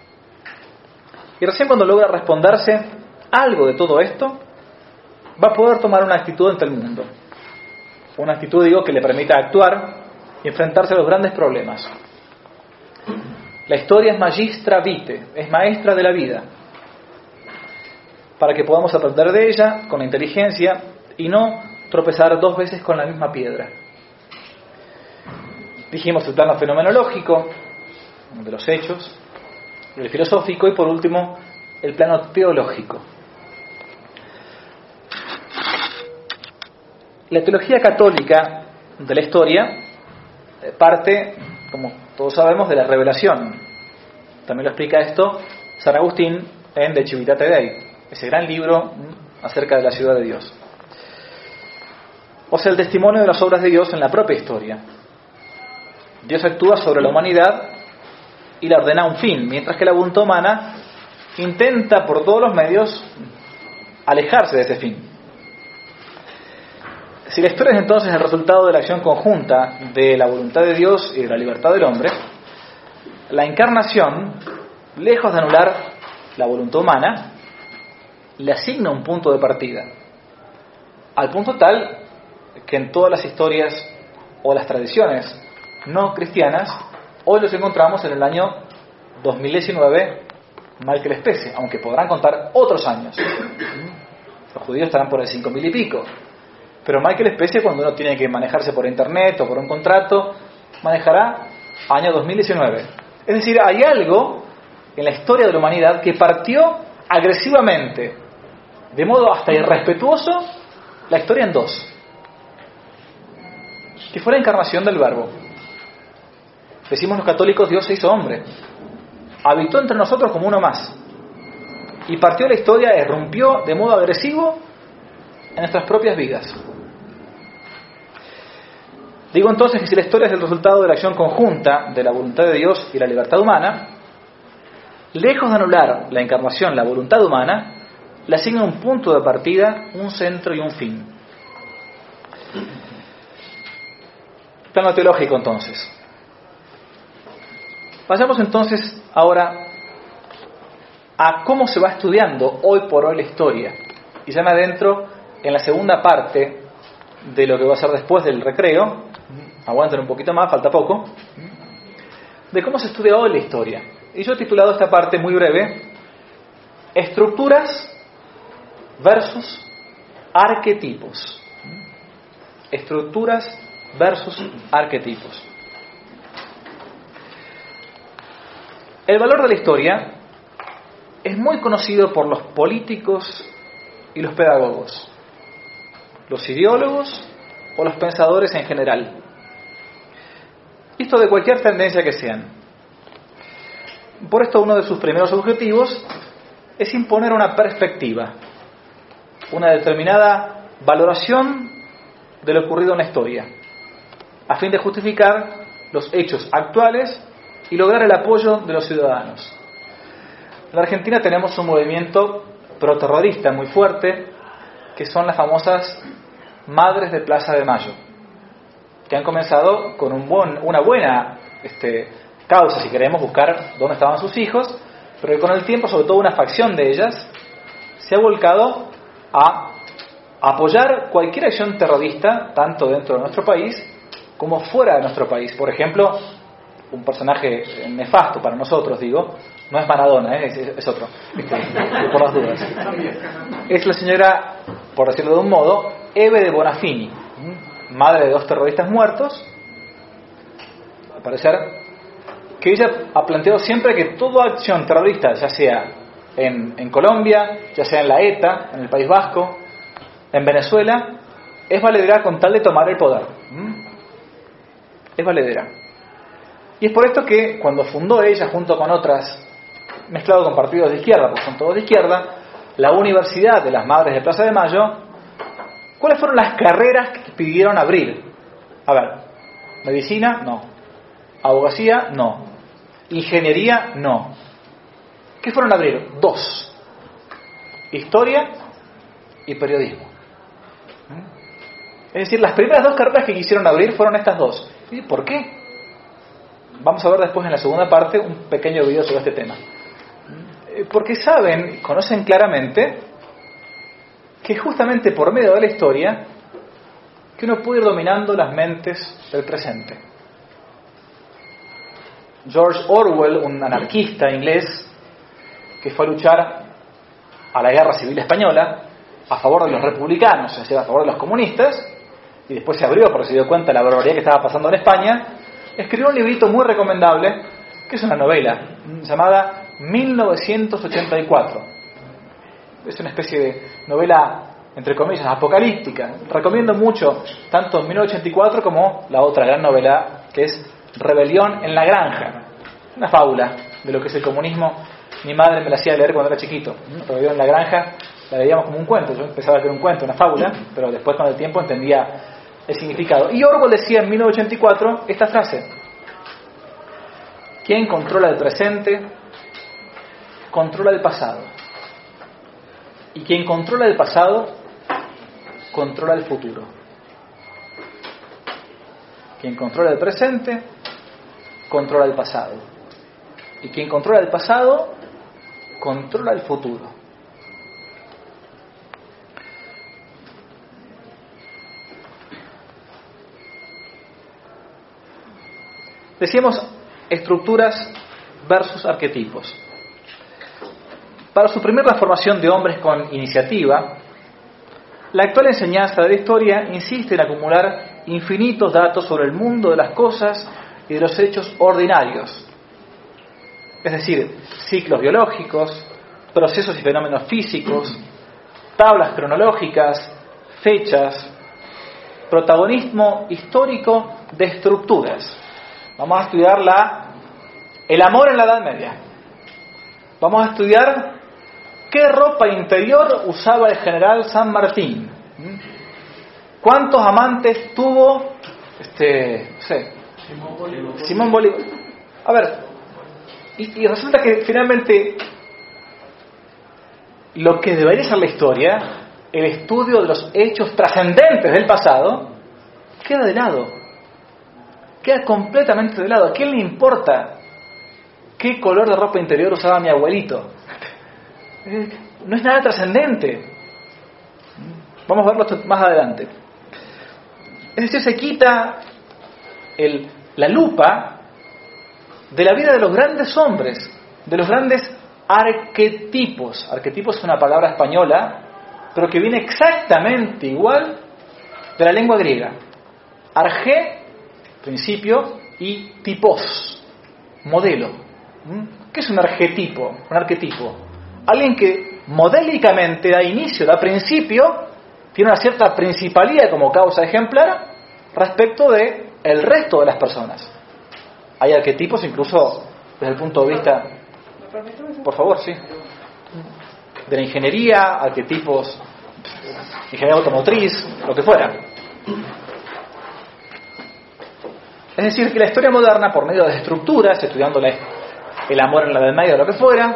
Y recién cuando logra responderse algo de todo esto, va a poder tomar una actitud ante el mundo. Una actitud, digo, que le permita actuar y enfrentarse a los grandes problemas. La historia es magistra vitae, es maestra de la vida, para que podamos aprender de ella con la inteligencia y no tropezar dos veces con la misma piedra. Dijimos el plano fenomenológico, de los hechos, el filosófico y por último el plano teológico. La teología católica de la historia parte, como todos sabemos, de la revelación. También lo explica esto San Agustín en De Civitate Dei, ese gran libro acerca de la ciudad de Dios. O sea, el testimonio de las obras de Dios en la propia historia. Dios actúa sobre la humanidad y la ordena a un fin, mientras que la voluntad humana intenta por todos los medios alejarse de ese fin. Si la historia es entonces el resultado de la acción conjunta de la voluntad de Dios y de la libertad del hombre, la encarnación, lejos de anular la voluntad humana, le asigna un punto de partida, al punto tal que en todas las historias o las tradiciones no cristianas, hoy los encontramos en el año dos mil diecinueve mal que les pese, aunque podrán contar otros años. Los judíos estarán por el cinco mil y pico. Pero mal que les pese, cuando uno tiene que manejarse por internet o por un contrato, manejará año dos mil diecinueve. Es decir, hay algo en la historia de la humanidad que partió agresivamente, de modo hasta irrespetuoso, la historia en dos. Que fue la encarnación del Verbo. Decimos los católicos, Dios se hizo hombre. Habitó entre nosotros como uno más. Y partió la historia, irrumpió de modo agresivo en nuestras propias vidas. Digo entonces que si la historia es el resultado de la acción conjunta de la voluntad de Dios y la libertad humana, lejos de anular la encarnación, la voluntad humana, le asigna un punto de partida, un centro y un fin. Plano teológico entonces. Pasamos entonces ahora a cómo se va estudiando hoy por hoy la historia. Y ya me adentro en la segunda parte de lo que va a ser después del recreo. Aguanten un poquito más, falta poco. De cómo se estudia hoy la historia. Y yo he titulado esta parte muy breve: Estructuras versus arquetipos. Estructuras versus arquetipos. El valor de la historia es muy conocido por los políticos y los pedagogos, los ideólogos o los pensadores en general. Esto de cualquier tendencia que sean. Por esto uno de sus primeros objetivos es imponer una perspectiva, una determinada valoración de lo ocurrido en la historia, a fin de justificar los hechos actuales y lograr el apoyo de los ciudadanos. En la Argentina tenemos un movimiento proterrorista muy fuerte, que son las famosas Madres de Plaza de Mayo, que han comenzado con un buen, una buena este, causa, si queremos buscar dónde estaban sus hijos, pero que con el tiempo, sobre todo una facción de ellas, se ha volcado a apoyar cualquier acción terrorista, tanto dentro de nuestro país como fuera de nuestro país. Por ejemplo, un personaje nefasto para nosotros, digo, no es Maradona, ¿eh? es, es otro, este, por las dudas. Es la señora, por decirlo de un modo, Eve de Bonafini, madre de dos terroristas muertos, al parecer, que ella ha planteado siempre que toda acción terrorista, ya sea en, en Colombia, ya sea en la ETA, en el País Vasco, en Venezuela, es valedera con tal de tomar el poder. ¿Mm? Es valedera. Y es por esto que cuando fundó ella, junto con otras, mezclado con partidos de izquierda, porque son todos de izquierda, la Universidad de las Madres de Plaza de Mayo, ¿cuáles fueron las carreras que pidieron abrir? A ver, medicina, no. Abogacía, no. Ingeniería, no. ¿Qué fueron a abrir? Dos. Historia y periodismo. Es decir, las primeras dos carreras que quisieron abrir fueron estas dos. ¿Y por qué? Vamos a ver después en la segunda parte un pequeño video sobre este tema. Porque saben, conocen claramente que justamente por medio de la historia que uno puede ir dominando las mentes del presente. George Orwell, un anarquista inglés que fue a luchar a la guerra civil española a favor de los republicanos, es decir, a favor de los comunistas, y después se abrió porque se dio cuenta de la barbaridad que estaba pasando en España, escribió un librito muy recomendable, que es una novela llamada mil novecientos ochenta y cuatro. Es una especie de novela, entre comillas, apocalíptica. Recomiendo mucho tanto mil novecientos ochenta y cuatro como la otra gran novela, que es Rebelión en la Granja. Una fábula de lo que es el comunismo. Mi madre me la hacía leer cuando era chiquito. Rebelión en la Granja la leíamos como un cuento. Yo pensaba que era un cuento, una fábula, pero después con el tiempo entendía el significado. Y Orwell decía en mil novecientos ochenta y cuatro esta frase: quien controla el presente controla el pasado, y quien controla el pasado controla el futuro. Quien controla el presente controla el pasado, y quien controla el pasado controla el futuro. Decíamos estructuras versus arquetipos. Para suprimir la formación de hombres con iniciativa, la actual enseñanza de la historia insiste en acumular infinitos datos sobre el mundo de las cosas y de los hechos ordinarios, es decir, ciclos biológicos, procesos y fenómenos físicos, tablas cronológicas, fechas, protagonismo histórico de estructuras. Vamos a estudiar la, el amor en la Edad Media. Vamos a estudiar qué ropa interior usaba el general San Martín. ¿Cuántos amantes tuvo este, no sé, Simón Bolívar? Simón Bolívar. A ver, y, y resulta que finalmente lo que debería ser la historia, el estudio de los hechos trascendentes del pasado, queda de lado. Queda completamente de lado. ¿A quién le importa qué color de ropa interior usaba mi abuelito? No es nada trascendente. Vamos a verlo más adelante. Es decir, se quita el, la lupa de la vida de los grandes hombres, de los grandes arquetipos. Arquetipos es una palabra española, pero que viene exactamente igual de la lengua griega. Arge, principio, y tipos, modelo. ¿Qué es un arquetipo? Un arquetipo. Alguien que modélicamente da inicio, da principio, tiene una cierta principalidad como causa ejemplar respecto de el resto de las personas. Hay arquetipos incluso desde el punto de vista, por favor, sí, de la ingeniería, arquetipos, ingeniería automotriz, lo que fuera. Es decir, que la historia moderna, por medio de estructuras, estudiando la, el amor en la Edad Media o lo que fuera,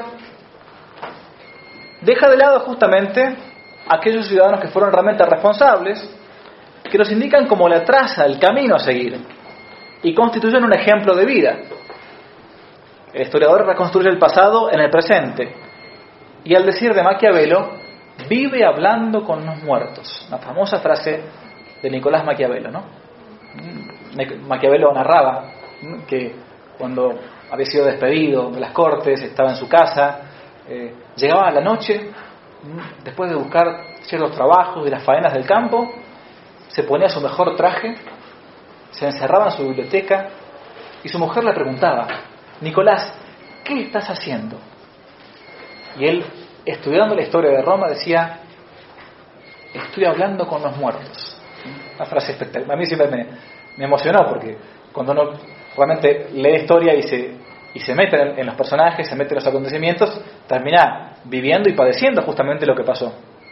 deja de lado justamente a aquellos ciudadanos que fueron realmente responsables, que nos indican como la traza, el camino a seguir, y constituyen un ejemplo de vida. El historiador reconstruye el pasado en el presente, y al decir de Maquiavelo, vive hablando con los muertos. Una famosa frase de Nicolás Maquiavelo, ¿no? Maquiavelo narraba que cuando había sido despedido de las cortes, estaba en su casa, eh, llegaba a la noche, después de buscar ciertos trabajos y las faenas del campo, se ponía su mejor traje, se encerraba en su biblioteca y su mujer le preguntaba: Nicolás, ¿qué estás haciendo? Y él, estudiando la historia de Roma, decía: estoy hablando con los muertos. Una frase espectacular. A mí siempre me, me emocionó, porque cuando uno realmente lee historia y se, y se mete en, en los personajes, se mete en los acontecimientos, termina viviendo y padeciendo justamente lo que pasó.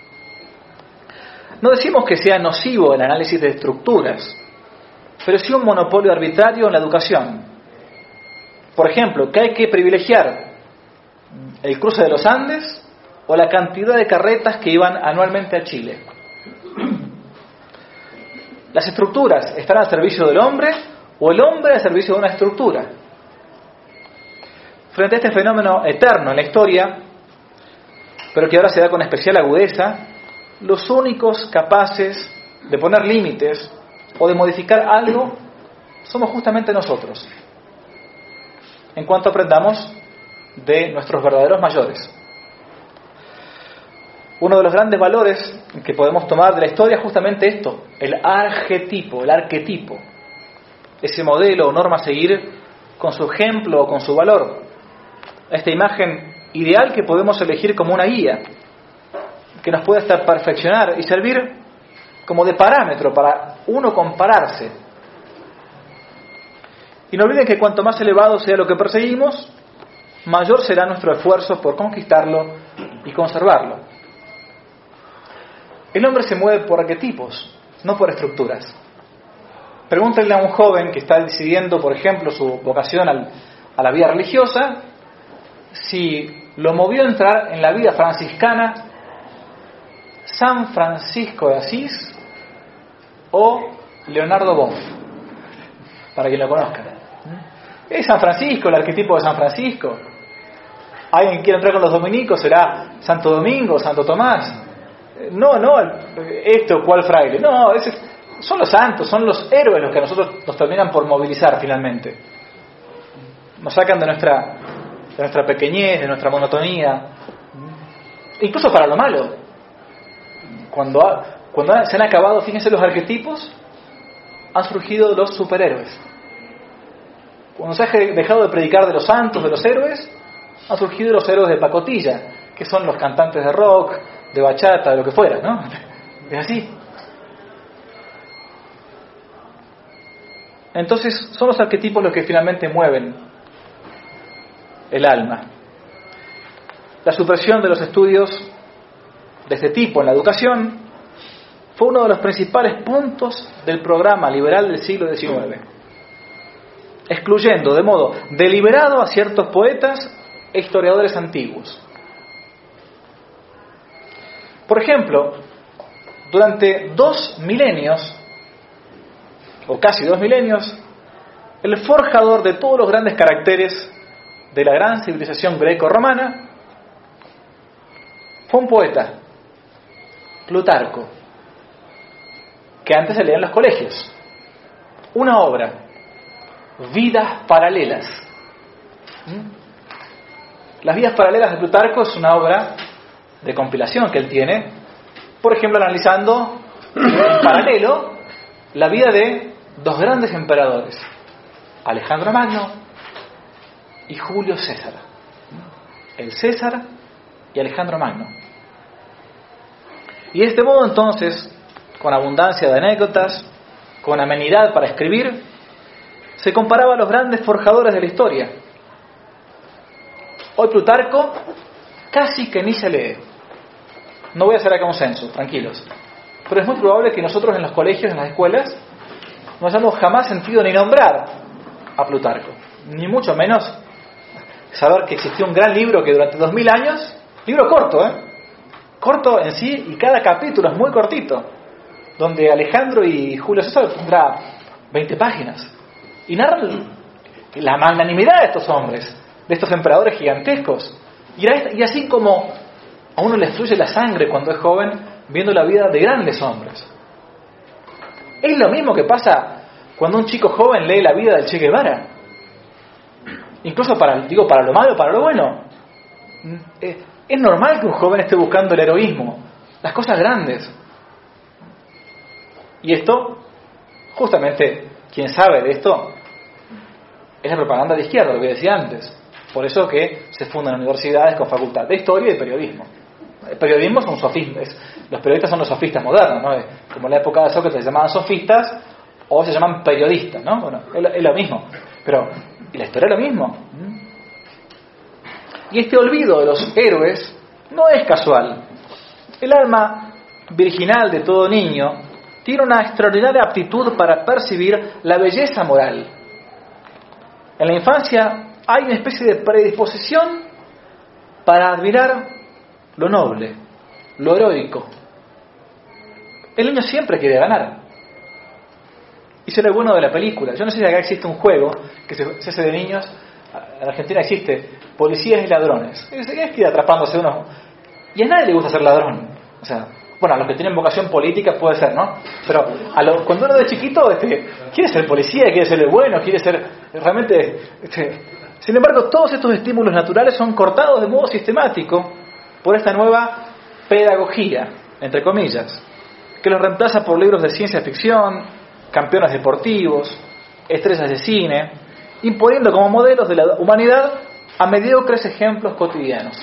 No decimos que sea nocivo el análisis de estructuras, pero sí un monopolio arbitrario en la educación. Por ejemplo, que hay que privilegiar el cruce de los Andes o la cantidad de carretas que iban anualmente a Chile. Las estructuras están al servicio del hombre o el hombre al servicio de una estructura. Frente a este fenómeno eterno en la historia, pero que ahora se da con especial agudeza, los únicos capaces de poner límites o de modificar algo somos justamente nosotros, en cuanto aprendamos de nuestros verdaderos mayores. Uno de los grandes valores que podemos tomar de la historia es justamente esto, el arquetipo, el arquetipo, ese modelo o norma a seguir con su ejemplo o con su valor, esta imagen ideal que podemos elegir como una guía, que nos puede hasta perfeccionar y servir como de parámetro para uno compararse. Y no olviden que cuanto más elevado sea lo que perseguimos, mayor será nuestro esfuerzo por conquistarlo y conservarlo. El hombre se mueve por arquetipos, no por estructuras. Pregúntenle a un joven que está decidiendo, por ejemplo, su vocación al, a la vida religiosa, si lo movió a entrar en la vida franciscana San Francisco de Asís o Leonardo Boff, para que lo conozcan. ¿Es San Francisco, el arquetipo de San Francisco? ¿Alguien quiere entrar con los dominicos? ¿Será Santo Domingo, Santo Tomás? No, no, esto, ¿cuál fraile? No, ese, son los santos, son los héroes los que a nosotros nos terminan por movilizar finalmente. Nos sacan de nuestra de nuestra pequeñez, de nuestra monotonía, incluso para lo malo. Cuando, ha, cuando se han acabado, fíjense, los arquetipos, han surgido los superhéroes. Cuando se ha dejado de predicar de los santos, de los héroes, han surgido los héroes de pacotilla, que son los cantantes de rock, de bachata, de lo que fuera, ¿no? Es así. Entonces son los arquetipos los que finalmente mueven el alma. La supresión de los estudios de este tipo en la educación fue uno de los principales puntos del programa liberal del siglo diecinueve, excluyendo de modo deliberado a ciertos poetas e historiadores antiguos. Por ejemplo, durante dos milenios, o casi dos milenios, el forjador de todos los grandes caracteres de la gran civilización greco-romana fue un poeta, Plutarco, que antes se leía en los colegios. Una obra, Vidas Paralelas. Las Vidas Paralelas de Plutarco es una obra de compilación que él tiene, por ejemplo, analizando en paralelo la vida de dos grandes emperadores, Alejandro Magno y Julio César. El César y Alejandro Magno. Y de este modo, entonces, con abundancia de anécdotas, con amenidad para escribir, se comparaba a los grandes forjadores de la historia. Hoy Plutarco casi que ni se lee. No voy a hacer acá un censo, tranquilos. Pero es muy probable que nosotros en los colegios, en las escuelas, no hayamos jamás sentido ni nombrar a Plutarco. Ni mucho menos saber que existió un gran libro que durante dos mil años, libro corto, ¿eh? Corto en sí, y cada capítulo es muy cortito, donde Alejandro y Julio César tendrá veinte páginas. Y narran la magnanimidad de estos hombres, de estos emperadores gigantescos. Y, y así como a uno le fluye la sangre cuando es joven, viendo la vida de grandes hombres. Es lo mismo que pasa cuando un chico joven lee la vida del Che Guevara. Incluso para, digo, para lo malo, para lo bueno. Es normal que un joven esté buscando el heroísmo, las cosas grandes. Y esto, justamente, quien sabe de esto, es la propaganda de izquierda, lo que decía antes. Por eso que se fundan universidades con facultad de historia y de periodismo. El periodismo son sofistas, los periodistas son los sofistas modernos, ¿no? Como en la época de Sócrates se llamaban sofistas, o se llaman periodistas, ¿no? Bueno, es lo mismo. Pero, ¿y la historia es lo mismo? Y este olvido de los héroes no es casual. El alma virginal de todo niño tiene una extraordinaria aptitud para percibir la belleza moral. En la infancia hay una especie de predisposición para admirar lo noble, lo heroico. El niño siempre quiere ganar. Y eso es lo bueno de la película. Yo no sé si acá existe un juego que se, se hace de niños. En Argentina existe Policías y Ladrones. Es que ir atrapándose uno. Y a nadie le gusta ser ladrón. O sea, bueno, a los que tienen vocación política puede ser, ¿no? Pero a lo, cuando uno de chiquito este, quiere ser policía, quiere ser el bueno, quiere ser realmente... Este, sin embargo, todos estos estímulos naturales son cortados de modo sistemático por esta nueva pedagogía, entre comillas, que los reemplaza por libros de ciencia ficción, campeones deportivos, estrellas de cine, imponiendo como modelos de la humanidad a mediocres ejemplos cotidianos.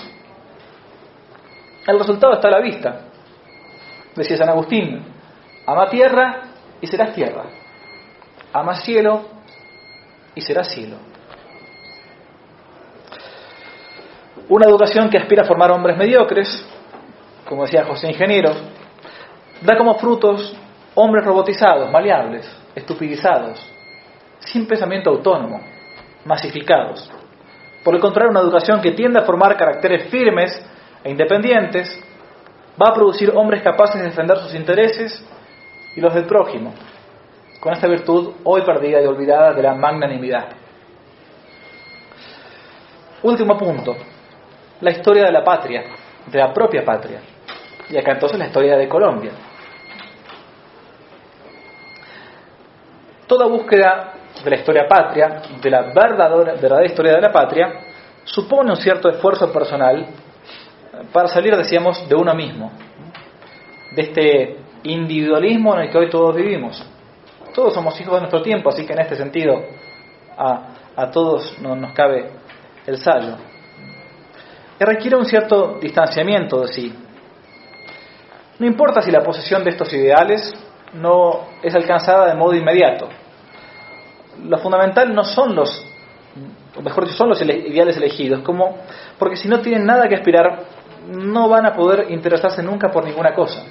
El resultado está a la vista. Decía San Agustín: ama tierra y serás tierra, ama cielo y serás cielo. Una educación que aspira a formar hombres mediocres, como decía José Ingeniero, da como frutos hombres robotizados, maleables, estupidizados, sin pensamiento autónomo, masificados. Por el contrario, una educación que tiende a formar caracteres firmes e independientes va a producir hombres capaces de defender sus intereses y los del prójimo, con esta virtud hoy perdida y olvidada de la magnanimidad. Último punto: la historia de la patria, de la propia patria. Y acá entonces la historia de Colombia. Toda búsqueda de la historia patria, de la verdadera, verdadera historia de la patria, supone un cierto esfuerzo personal para salir, decíamos, de uno mismo, de este individualismo en el que hoy todos vivimos. Todos somos hijos de nuestro tiempo, así que en este sentido a, a todos no nos cabe el sayo. Y requiere un cierto distanciamiento de sí. No importa si la posesión de estos ideales no es alcanzada de modo inmediato. Lo fundamental no son los, o mejor dicho, son los ideales elegidos, como, porque si no tienen nada que aspirar, no van a poder interesarse nunca por ninguna cosa.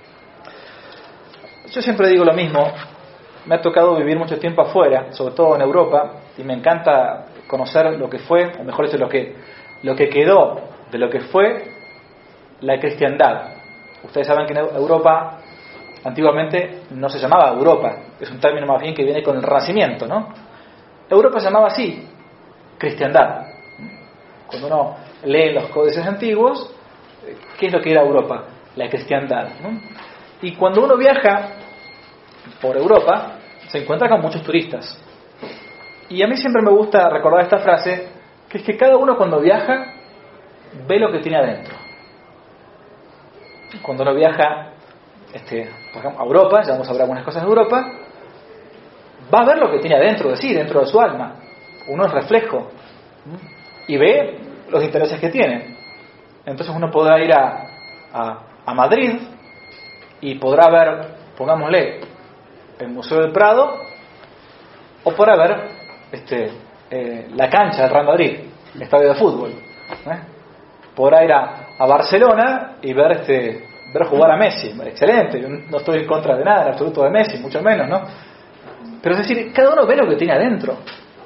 Yo siempre digo lo mismo, me ha tocado vivir mucho tiempo afuera, sobre todo en Europa, y me encanta conocer lo que fue, o mejor dicho, lo que, lo que quedó de lo que fue la cristiandad. Ustedes saben que en Europa antiguamente no se llamaba Europa, es un término más bien que viene con el Renacimiento, ¿no? Europa se llamaba así, cristiandad. Cuando uno lee los códices antiguos, ¿qué es lo que era Europa? La cristiandad, ¿no? Y cuando uno viaja por Europa, se encuentra con muchos turistas. Y a mí siempre me gusta recordar esta frase, que es que cada uno cuando viaja, ve lo que tiene adentro. Cuando uno viaja este, por ejemplo, a Europa, ya vamos a hablar algunas cosas de Europa, va a ver lo que tiene adentro de sí, dentro de su alma. Uno es reflejo y ve los intereses que tiene. Entonces uno podrá ir a, a, a Madrid y podrá ver, pongámosle, el Museo del Prado, o podrá ver este, eh, la cancha del Real Madrid, el estadio de fútbol. ¿eh? Podrá ir a, a Barcelona y ver este ver jugar a Messi. Excelente, yo no estoy en contra de nada en absoluto de Messi, mucho menos, ¿no? Pero es decir, cada uno ve lo que tiene adentro.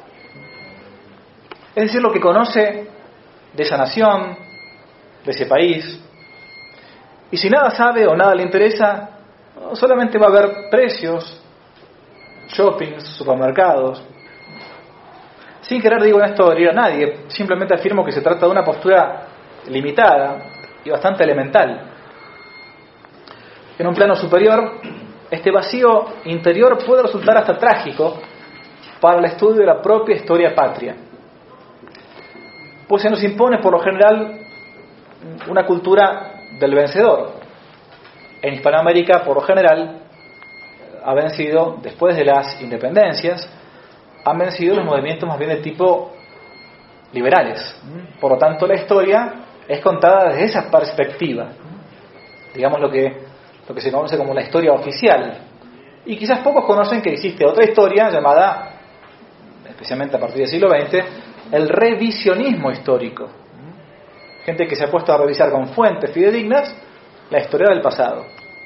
Es decir, lo que conoce de esa nación, de ese país. Y si nada sabe o nada le interesa, solamente va a ver precios, shoppings, supermercados. Sin querer digo en esto herir a nadie, simplemente afirmo que se trata de una postura limitada y bastante elemental. En un plano superior, este vacío interior puede resultar hasta trágico para el estudio de la propia historia patria. Pues se nos impone por lo general una cultura del vencedor. En Hispanoamérica, por lo general, ha vencido, después de las independencias, han vencido los movimientos más bien de tipo liberales. Por lo tanto, la historia es contada desde esa perspectiva. Digamos lo que, lo que se conoce como la historia oficial. Y quizás pocos conocen que existe otra historia llamada, especialmente a partir del siglo veinte, el revisionismo histórico. Gente que se ha puesto a revisar con fuentes fidedignas la historia del pasado.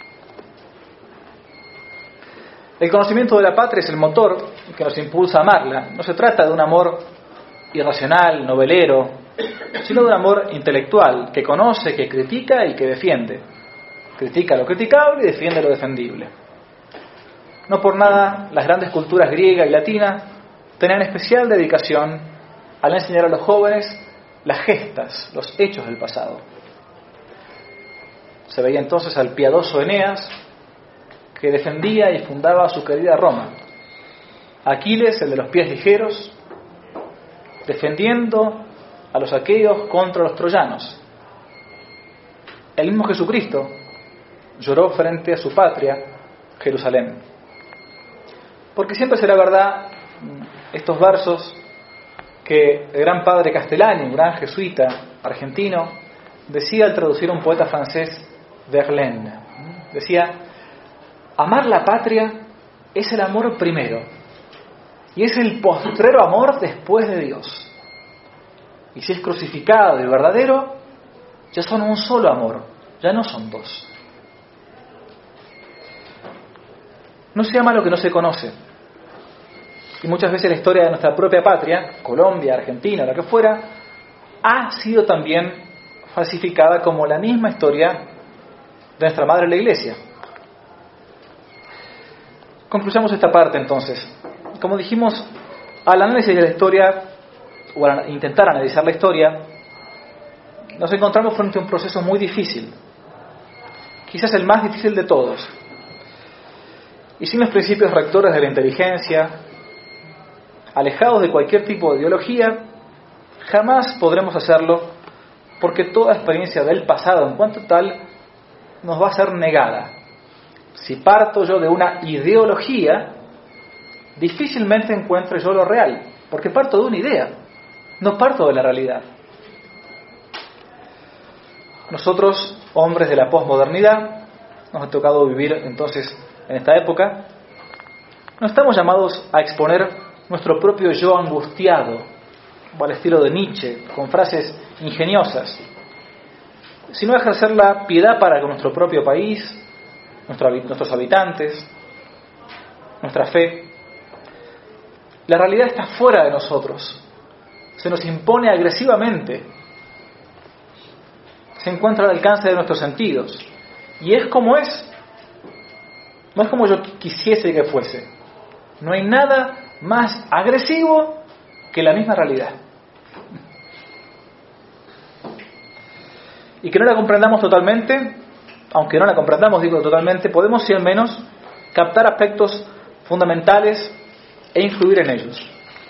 El conocimiento de la patria es el motor que nos impulsa a amarla. No se trata de un amor irracional, novelero, sino de un amor intelectual, que conoce, que critica y que defiende. Critica lo criticable y defiende lo defendible. No por nada las grandes culturas griega y latina tenían especial dedicación al enseñar a los jóvenes las gestas, los hechos del pasado. Se veía entonces al piadoso Eneas, que defendía y fundaba su querida Roma. Aquiles, el de los pies ligeros, defendiendo a los aqueos contra los troyanos. El mismo Jesucristo lloró frente a su patria, Jerusalén. Porque siempre será verdad estos versos que el gran padre Castellani, un gran jesuita argentino, decía al traducir a un poeta francés, Verlaine. Decía: amar la patria es el amor primero y es el postrero amor después de Dios. Y si es crucificado y verdadero, ya son un solo amor, ya no son dos. No se ama lo que no se conoce. Y muchas veces la historia de nuestra propia patria, Colombia, Argentina, la que fuera, ha sido también falsificada como la misma historia de nuestra madre la Iglesia. Concluyamos esta parte entonces. Como dijimos, al análisis de la historia, o al intentar analizar la historia, nos encontramos frente a un proceso muy difícil, quizás el más difícil de todos. Y sin los principios rectores de la inteligencia, alejados de cualquier tipo de ideología, Jamás podremos hacerlo porque toda experiencia del pasado en cuanto tal nos va a ser negada. Si parto yo de una ideología, difícilmente encuentro yo lo real, porque parto de una idea, no parto de la realidad. Nosotros, hombres de la posmodernidad, nos ha tocado vivir entonces en esta época, no estamos llamados a exponer nuestro propio yo angustiado, o al estilo de Nietzsche, con frases ingeniosas, sino a ejercer la piedad para con nuestro propio país, nuestro, nuestros habitantes, nuestra fe. La realidad está fuera de nosotros, se nos impone agresivamente, se encuentra al alcance de nuestros sentidos, y es como es, no es como yo quisiese que fuese. No hay nada más agresivo que la misma realidad. Y que no la comprendamos totalmente, aunque no la comprendamos, digo totalmente, podemos sí al menos captar aspectos fundamentales e influir en ellos.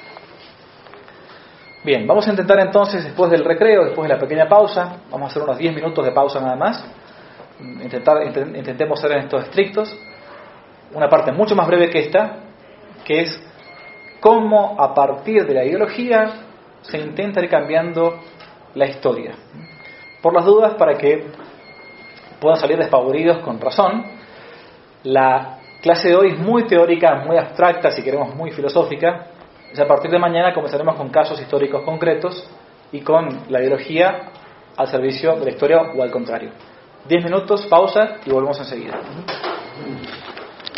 Bien, vamos a intentar entonces, después del recreo, después de la pequeña pausa, vamos a hacer unos diez minutos de pausa nada más, intentar, intentemos ser en estos estrictos, una parte mucho más breve que esta, que es cómo a partir de la ideología se intenta ir cambiando la historia. Por las dudas, para que puedan salir despavoridos con razón, la clase de hoy es muy teórica, muy abstracta, si queremos muy filosófica. Y a partir de mañana comenzaremos con casos históricos concretos y con la ideología al servicio de la historia o al contrario. Diez minutos, pausa y volvemos enseguida.